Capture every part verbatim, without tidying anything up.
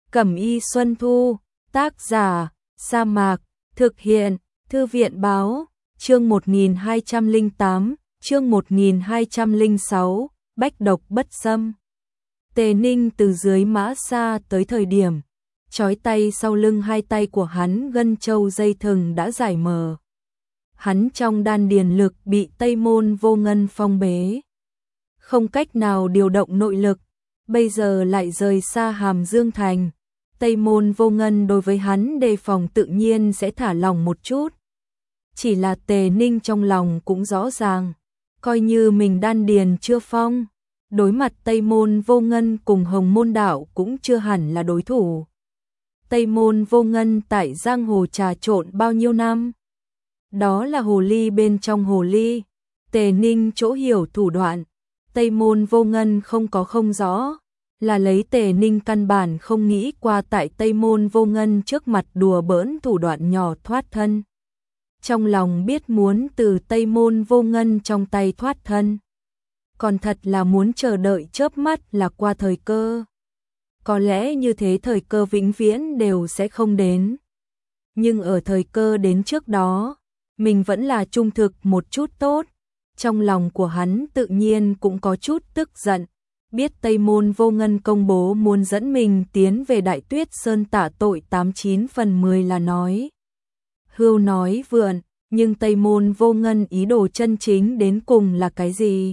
Cẩm y Xuân Thu, tác giả, Sa Mạc, thực hiện, Thư viện báo, chương một nghìn hai trăm lẻ tám, chương một nghìn hai trăm lẻ sáu, bách độc bất xâm. Tề Ninh từ dưới mã xa tới thời điểm, trói tay sau lưng hai tay của hắn gân châu dây thừng đã giải mờ. Hắn trong đan điền lực bị Tây Môn Vô Ngân phong bế, không cách nào điều động nội lực, bây giờ lại rời xa Hàm Dương Thành. Tây Môn Vô Ngân đối với hắn đề phòng tự nhiên sẽ thả lỏng một chút. Chỉ là Tề Ninh trong lòng cũng rõ ràng, coi như mình đan điền chưa phong, đối mặt Tây Môn Vô Ngân cùng Hồng Môn Đạo cũng chưa hẳn là đối thủ. Tây Môn Vô Ngân tại giang hồ trà trộn bao nhiêu năm? Đó là hồ ly bên trong hồ ly. Tề Ninh chỗ hiểu thủ đoạn, Tây Môn Vô Ngân không có không rõ, là lấy Tề Ninh căn bản không nghĩ qua tại Tây Môn Vô Ngân trước mặt đùa bỡn thủ đoạn nhỏ thoát thân. Trong lòng biết muốn từ Tây Môn Vô Ngân trong tay thoát thân, còn thật là muốn chờ đợi chớp mắt là qua thời cơ. Có lẽ như thế thời cơ vĩnh viễn đều sẽ không đến. Nhưng ở thời cơ đến trước đó, mình vẫn là trung thực một chút tốt. Trong lòng của hắn tự nhiên cũng có chút tức giận, biết Tây Môn Vô Ngân công bố muốn dẫn mình tiến về Đại Tuyết Sơn tạ tội tám chín phần mười là nói hưu nói vượn, nhưng Tây Môn Vô Ngân ý đồ chân chính đến cùng là cái gì?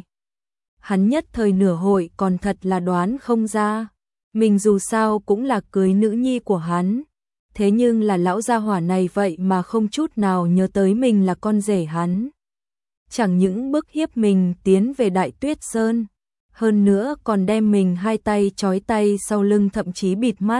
Hắn nhất thời nửa hội còn thật là đoán không ra. Mình dù sao cũng là cưới nữ nhi của hắn, thế nhưng là lão gia hỏa này vậy mà không chút nào nhớ tới mình là con rể hắn. Chẳng những bức hiếp mình tiến về Đại Tuyết Sơn, hơn nữa còn đem mình hai tay trói tay sau lưng thậm chí bịt mắt,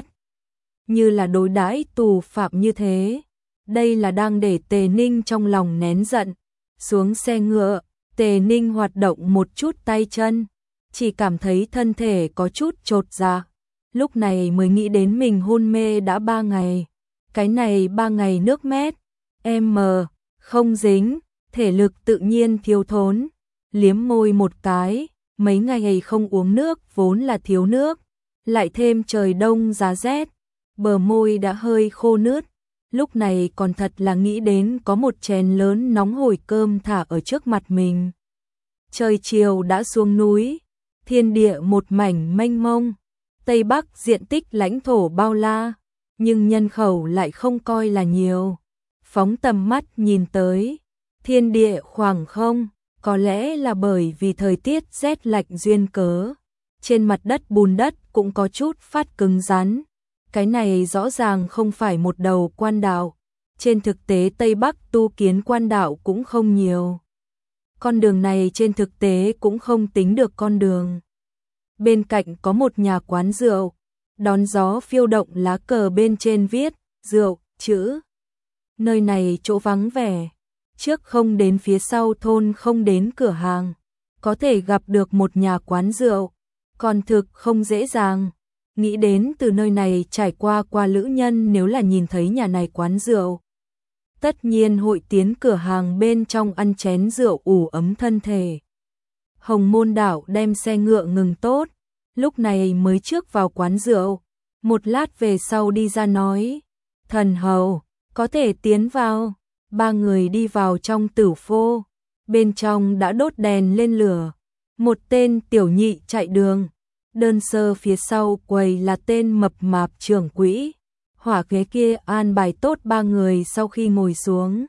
như là đối đãi tù phạm như thế. Đây là đang để Tề Ninh trong lòng nén giận. Xuống xe ngựa, Tề Ninh hoạt động một chút tay chân, chỉ cảm thấy thân thể có chút chột dạ. Lúc này mới nghĩ đến mình hôn mê đã ba ngày. Cái này ba ngày nước mét, em không dính, thể lực tự nhiên thiếu thốn. Liếm môi một cái, mấy ngày không uống nước vốn là thiếu nước, lại thêm trời đông giá rét, bờ môi đã hơi khô nướt. Lúc này còn thật là nghĩ đến có một chén lớn nóng hổi cơm thả ở trước mặt mình. Trời chiều đã xuống núi, thiên địa một mảnh mênh mông. Tây Bắc diện tích lãnh thổ bao la, nhưng nhân khẩu lại không coi là nhiều. Phóng tầm mắt nhìn tới, thiên địa khoảng không, có lẽ là bởi vì thời tiết rét lạnh duyên cớ. Trên mặt đất bùn đất cũng có chút phát cứng rắn. Cái này rõ ràng không phải một đầu quan đạo. Trên thực tế Tây Bắc tu kiến quan đạo cũng không nhiều. Con đường này trên thực tế cũng không tính được con đường. Bên cạnh có một nhà quán rượu, đón gió phiêu động lá cờ bên trên viết rượu chữ. Nơi này chỗ vắng vẻ, trước không đến phía sau thôn không đến cửa hàng, có thể gặp được một nhà quán rượu, còn thực không dễ dàng. Nghĩ đến từ nơi này trải qua qua lữ nhân nếu là nhìn thấy nhà này quán rượu, tất nhiên hội tiến cửa hàng bên trong ăn chén rượu ủ ấm thân thể. Hồng Môn Đạo đem xe ngựa ngừng tốt, lúc này mới trước vào quán rượu. Một lát về sau đi ra nói, thần hầu, có thể tiến vào. Ba người đi vào trong tử phô, bên trong đã đốt đèn lên lửa. Một tên tiểu nhị chạy đường, đơn sơ phía sau quầy là tên mập mạp trưởng quỹ. Hỏa ghế kia an bài tốt ba người sau khi ngồi xuống.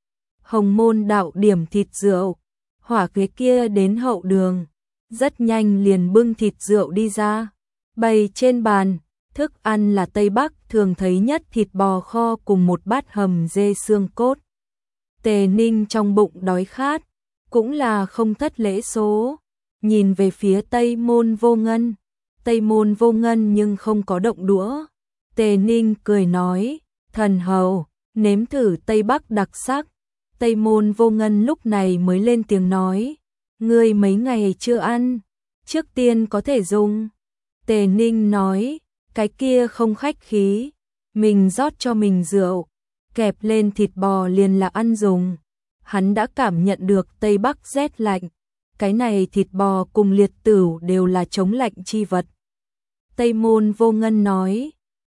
Hồng Môn Đạo điểm thịt rượu, hỏa ghế kia đến hậu đường, rất nhanh liền bưng thịt rượu đi ra, bày trên bàn. Thức ăn là Tây Bắc thường thấy nhất, thịt bò kho cùng một bát hầm dê xương cốt. Tề Ninh trong bụng đói khát, cũng là không thất lễ số, nhìn về phía Tây Môn Vô Ngân. Tây Môn Vô Ngân nhưng không có động đũa. Tề Ninh cười nói, thần hầu, nếm thử Tây Bắc đặc sắc. Tây Môn Vô Ngân lúc này mới lên tiếng nói, ngươi mấy ngày chưa ăn, trước tiên có thể dùng. Tề Ninh nói, cái kia không khách khí, mình rót cho mình rượu, kẹp lên thịt bò liền là ăn dùng. Hắn đã cảm nhận được Tây Bắc rét lạnh, cái này thịt bò cùng liệt tửu đều là chống lạnh chi vật. Tây Môn Vô Ngân nói,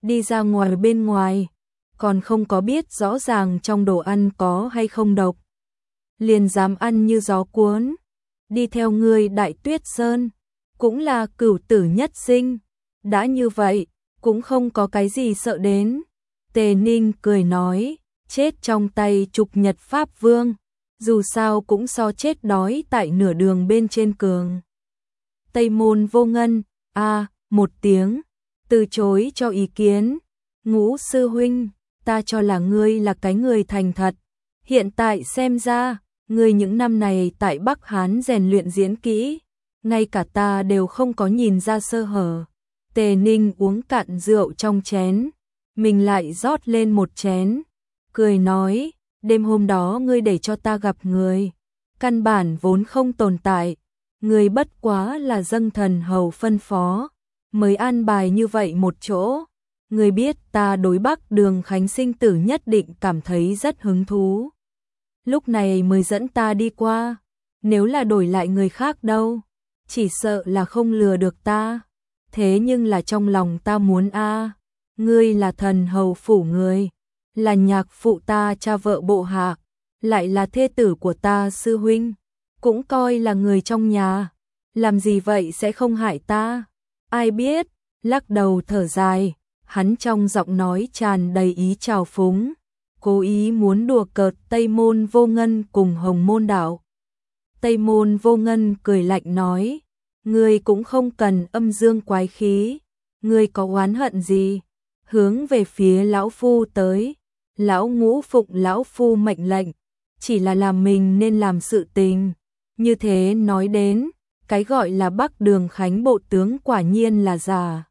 đi ra ngoài bên ngoài, còn không có biết rõ ràng trong đồ ăn có hay không độc. Liền dám ăn như gió cuốn, đi theo ngươi Đại Tuyết Sơn, cũng là cửu tử nhất sinh, đã như vậy, cũng không có cái gì sợ đến. Tề Ninh cười nói, chết trong tay Trục Nhật Pháp Vương, dù sao cũng so chết đói tại nửa đường bên trên cường. Tây Môn Vô Ngân, a một tiếng, từ chối cho ý kiến. Ngũ sư huynh, ta cho là ngươi là cái người thành thật, hiện tại xem ra, ngươi những năm này tại Bắc Hán rèn luyện diễn kỹ, ngay cả ta đều không có nhìn ra sơ hở. Tề Ninh uống cạn rượu trong chén, mình lại rót lên một chén, cười nói, đêm hôm đó ngươi để cho ta gặp người, căn bản vốn không tồn tại, ngươi bất quá là dâng thần hầu phân phó, mới an bài như vậy một chỗ. Ngươi biết ta đối Bắc Đường Khánh sinh tử nhất định cảm thấy rất hứng thú, lúc này mới dẫn ta đi qua, nếu là đổi lại người khác đâu, chỉ sợ là không lừa được ta. Thế nhưng là trong lòng ta muốn a, ngươi là thần hầu phủ người, là nhạc phụ ta cha vợ bộ hạ, lại là thê tử của ta sư huynh, cũng coi là người trong nhà, làm gì vậy sẽ không hại ta. Ai biết, lắc đầu thở dài, hắn trong giọng nói tràn đầy ý trào phúng, cố ý muốn đùa cợt Tây Môn Vô Ngân cùng Hồng Môn Đạo. Tây Môn Vô Ngân cười lạnh nói, ngươi cũng không cần âm dương quái khí, ngươi có oán hận gì, hướng về phía lão phu tới, lão ngũ phụng lão phu mệnh lệnh, chỉ là làm mình nên làm sự tình. Như thế nói đến, cái gọi là Bắc Đường Khánh bộ tướng quả nhiên là giả.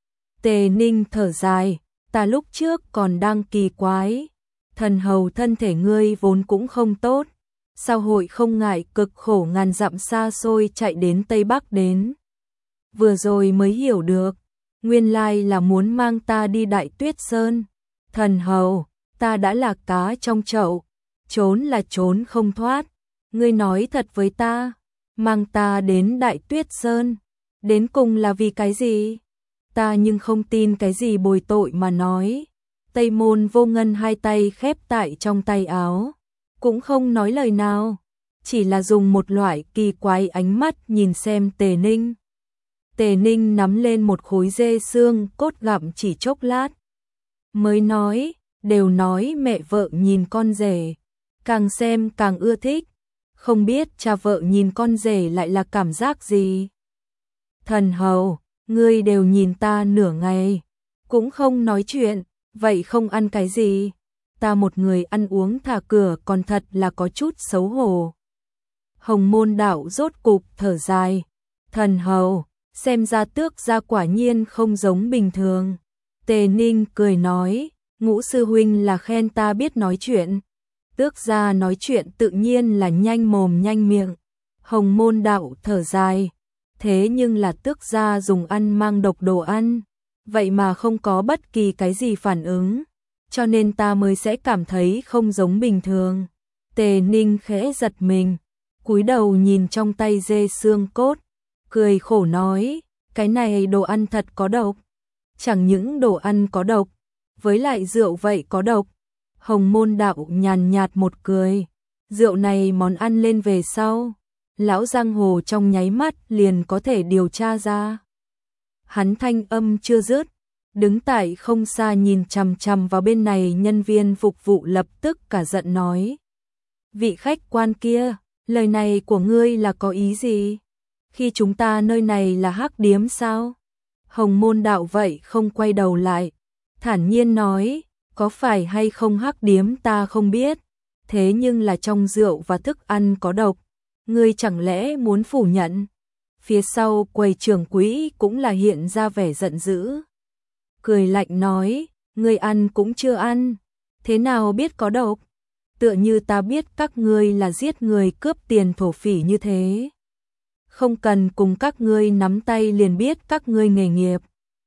Tề Ninh thở dài, ta lúc trước còn đang kỳ quái, thần hầu thân thể ngươi vốn cũng không tốt, sao hội không ngại cực khổ ngàn dặm xa xôi chạy đến Tây Bắc đến. Vừa rồi mới hiểu được, nguyên lai là muốn mang ta đi Đại Tuyết Sơn. Thần hầu, ta đã là cá trong chậu, trốn là trốn không thoát. Ngươi nói thật với ta, mang ta đến Đại Tuyết Sơn, đến cùng là vì cái gì? Ta nhưng không tin cái gì bồi tội mà nói. Tây Môn Vô Ngân hai tay khép tại trong tay áo, cũng không nói lời nào, chỉ là dùng một loại kỳ quái ánh mắt nhìn xem Tề Ninh. Tề Ninh nắm lên một khối dê xương cốt gặm chỉ chốc lát, mới nói, đều nói mẹ vợ nhìn con rể, càng xem càng ưa thích, không biết cha vợ nhìn con rể lại là cảm giác gì. Thần hầu, ngươi đều nhìn ta nửa ngày, cũng không nói chuyện, vậy không ăn cái gì? Ta một người ăn uống thả cửa còn thật là có chút xấu hổ. Hồng Môn Đạo rốt cục thở dài, thần hầu, xem ra tước gia quả nhiên không giống bình thường. Tề Ninh cười nói, ngũ sư huynh là khen ta biết nói chuyện. Tước gia nói chuyện tự nhiên là nhanh mồm nhanh miệng. Hồng Môn Đạo thở dài, thế nhưng là tước gia dùng ăn mang độc đồ ăn, vậy mà không có bất kỳ cái gì phản ứng, cho nên ta mới sẽ cảm thấy không giống bình thường. Tề Ninh khẽ giật mình, cúi đầu nhìn trong tay dê xương cốt, cười khổ nói, cái này đồ ăn thật có độc. Chẳng những đồ ăn có độc, với lại rượu vậy có độc. Hồng Môn Đạo nhàn nhạt một cười, rượu này món ăn lên về sau, lão giang hồ trong nháy mắt liền có thể điều tra ra. Hắn thanh âm chưa dứt, đứng tại không xa nhìn chằm chằm vào bên này nhân viên phục vụ lập tức cả giận nói, vị khách quan kia, lời này của ngươi là có ý gì? Khi chúng ta nơi này là hắc điếm sao? Hồng Môn Đạo vậy không quay đầu lại, thản nhiên nói, có phải hay không hắc điếm ta không biết, thế nhưng là trong rượu và thức ăn có độc, ngươi chẳng lẽ muốn phủ nhận? Phía sau quầy trưởng quỹ cũng là hiện ra vẻ giận dữ, cười lạnh nói, ngươi ăn cũng chưa ăn, thế nào biết có độc? Tựa như ta biết các ngươi là giết người cướp tiền thổ phỉ như thế. Không cần cùng các ngươi nắm tay liền biết các ngươi nghề nghiệp.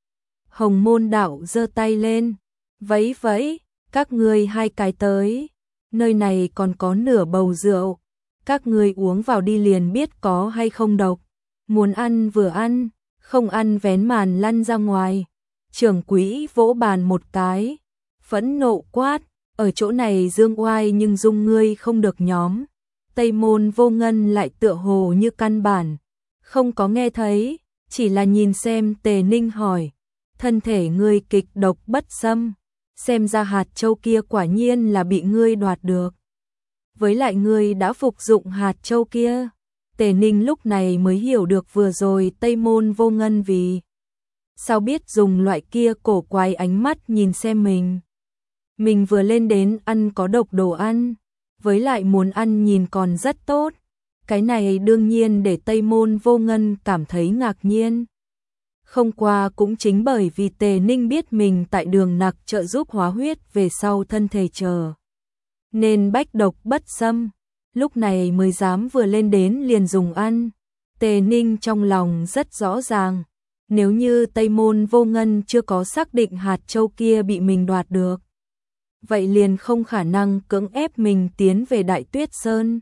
Hồng Môn Đạo giơ tay lên, vẫy vẫy, các ngươi hai cái tới, nơi này còn có nửa bầu rượu, các ngươi uống vào đi liền biết có hay không độc, muốn ăn vừa ăn, không ăn vén màn lăn ra ngoài. Trưởng quỹ vỗ bàn một cái, phẫn nộ quát, ở chỗ này dương oai nhưng dung ngươi không được nhóm. Tây Môn Vô Ngân lại tựa hồ như căn bản không có nghe thấy, chỉ là nhìn xem. Tề Ninh hỏi, thân thể ngươi kịch độc bất xâm, xem ra hạt châu kia quả nhiên là bị ngươi đoạt được. Với lại ngươi đã phục dụng hạt châu kia. Tề Ninh lúc này mới hiểu được vừa rồi Tây Môn Vô Ngân vì sao biết dùng loại kia cổ quái ánh mắt nhìn xem mình. Mình vừa lên đến ăn có độc đồ ăn, với lại muốn ăn nhìn còn rất tốt. Cái này đương nhiên để Tây Môn Vô Ngân cảm thấy ngạc nhiên. Không qua cũng chính bởi vì Tề Ninh biết mình tại đường nặc trợ giúp hóa huyết về sau thân thể chờ, nên bách độc bất xâm, lúc này mới dám vừa lên đến liền dùng ăn. Tề Ninh trong lòng rất rõ ràng, nếu như Tây Môn Vô Ngân chưa có xác định hạt châu kia bị mình đoạt được, vậy liền không khả năng cưỡng ép mình tiến về Đại Tuyết Sơn.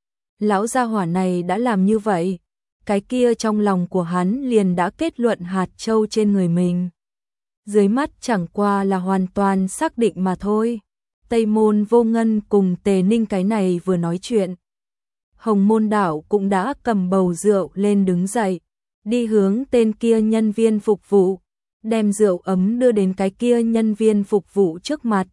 Lão gia hỏa này đã làm như vậy, cái kia trong lòng của hắn liền đã kết luận hạt châu trên người mình. Dưới mắt chẳng qua là hoàn toàn xác định mà thôi. Tây Môn Vô Ngân cùng Tề Ninh cái này vừa nói chuyện, Hồng Môn Đạo cũng đã cầm bầu rượu lên đứng dậy, đi hướng tên kia nhân viên phục vụ, đem rượu ấm đưa đến cái kia nhân viên phục vụ trước mặt.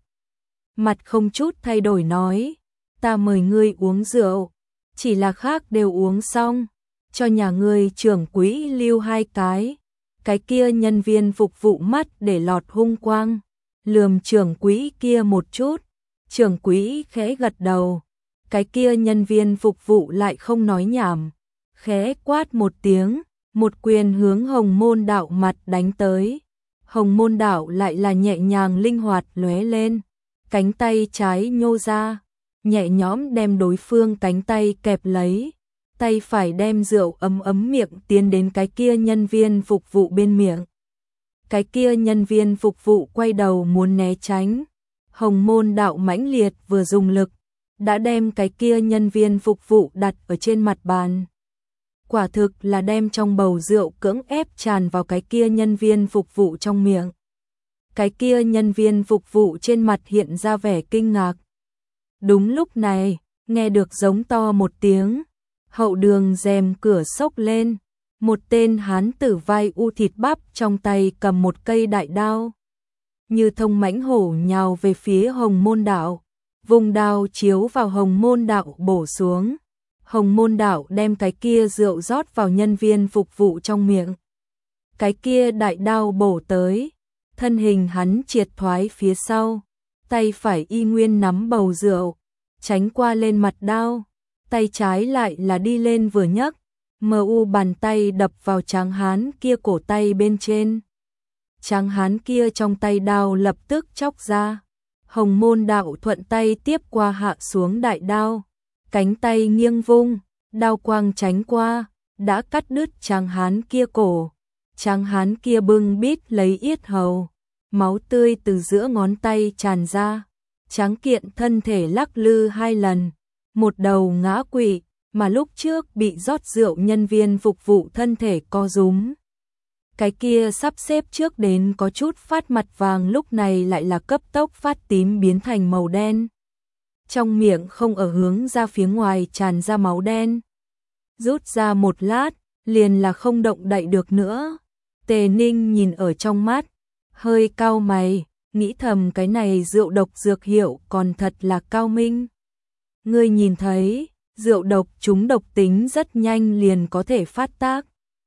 Mặt không chút thay đổi nói, ta mời ngươi uống rượu, chỉ là khác đều uống xong, cho nhà ngươi trưởng quỹ lưu hai cái. Cái kia nhân viên phục vụ mắt để lọt hung quang, lườm trưởng quỹ kia một chút. Trưởng quỹ khẽ gật đầu, cái kia nhân viên phục vụ lại không nói nhảm, khẽ quát một tiếng, một quyền hướng Hồng Môn Đạo mặt đánh tới. Hồng Môn Đạo lại là nhẹ nhàng linh hoạt lóe lên, cánh tay trái nhô ra, nhẹ nhõm đem đối phương cánh tay kẹp lấy, tay phải đem rượu ấm ấm miệng tiến đến cái kia nhân viên phục vụ bên miệng. Cái kia nhân viên phục vụ quay đầu muốn né tránh, Hồng Môn Đạo mãnh liệt vừa dùng lực, đã đem cái kia nhân viên phục vụ đặt ở trên mặt bàn. Quả thực là đem trong bầu rượu cưỡng ép tràn vào cái kia nhân viên phục vụ trong miệng. Cái kia nhân viên phục vụ trên mặt hiện ra vẻ kinh ngạc. Đúng lúc này, nghe được giống to một tiếng, hậu đường rèm cửa xốc lên, một tên hán tử vai u thịt bắp trong tay cầm một cây đại đao, như thông mãnh hổ nhào về phía Hồng Môn Đạo, vùng đao chiếu vào Hồng Môn Đạo bổ xuống. Hồng Môn Đạo đem cái kia rượu rót vào nhân viên phục vụ trong miệng. Cái kia đại đao bổ tới, thân hình hắn triệt thoái phía sau, tay phải y nguyên nắm bầu rượu, tránh qua lên mặt đao, tay trái lại là đi lên vừa nhấc, mờ u bàn tay đập vào tráng hán kia cổ tay bên trên. Tráng hán kia trong tay đao lập tức chóc ra, Hồng Môn Đạo thuận tay tiếp qua hạ xuống đại đao, cánh tay nghiêng vung, đao quang tránh qua, đã cắt đứt tráng hán kia cổ. Tráng hán kia bưng bít lấy yết hầu, máu tươi từ giữa ngón tay tràn ra, tráng kiện thân thể lắc lư hai lần, một đầu ngã quỵ, mà lúc trước bị rót rượu nhân viên phục vụ thân thể co rúm. Cái kia sắp xếp trước đến có chút phát mặt vàng lúc này lại là cấp tốc phát tím biến thành màu đen. Trong miệng không ở hướng ra phía ngoài tràn ra máu đen. Rút ra một lát, liền là không động đậy được nữa. Tề Ninh nhìn ở trong mắt, hơi cau mày, nghĩ thầm cái này rượu độc dược hiệu còn thật là cao minh. Ngươi nhìn thấy, rượu độc chúng độc tính rất nhanh liền có thể phát tác.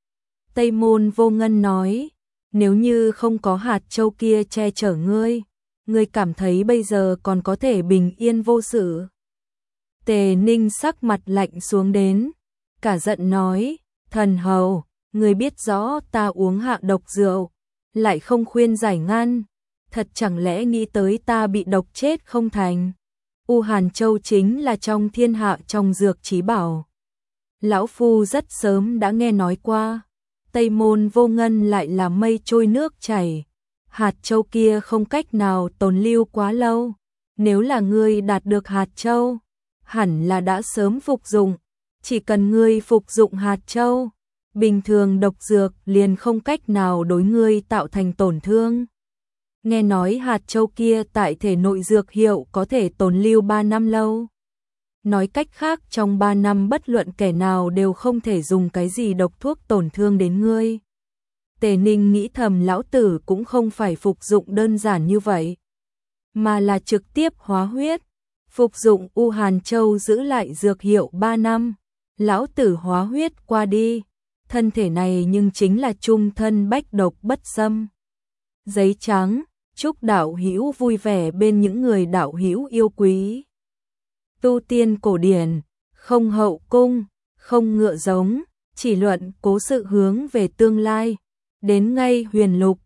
Tây Môn Vô Ngân nói, nếu như không có hạt châu kia che chở ngươi, ngươi cảm thấy bây giờ còn có thể bình yên vô sự. Tề Ninh sắc mặt lạnh xuống đến, cả giận nói, thần hầu, ngươi biết rõ ta uống hạ độc rượu, lại không khuyên giải ngăn, thật chẳng lẽ nghĩ tới ta bị độc chết không thành. U Hàn Châu chính là trong thiên hạ trong dược trí bảo. Lão Phu rất sớm đã nghe nói qua, Tây Môn Vô Ngân lại là mây trôi nước chảy. Hạt châu kia không cách nào tồn lưu quá lâu, nếu là ngươi đạt được hạt châu, hẳn là đã sớm phục dụng, chỉ cần ngươi phục dụng hạt châu, bình thường độc dược liền không cách nào đối ngươi tạo thành tổn thương. Nghe nói hạt châu kia tại thể nội dược hiệu có thể tồn lưu ba năm lâu. Nói cách khác trong ba năm bất luận kẻ nào đều không thể dùng cái gì độc thuốc tổn thương đến ngươi. Tề Ninh nghĩ thầm lão tử cũng không phải phục dụng đơn giản như vậy, mà là trực tiếp hóa huyết. Phục dụng U Hàn Châu giữ lại dược hiệu ba năm, lão tử hóa huyết qua đi, thân thể này nhưng chính là trung thân bách độc bất xâm. Giấy trắng, chúc đạo hữu vui vẻ bên những người đạo hữu yêu quý. Tu tiên cổ điển, không hậu cung, không ngựa giống, chỉ luận cố sự hướng về tương lai. Đến ngay huyền lục,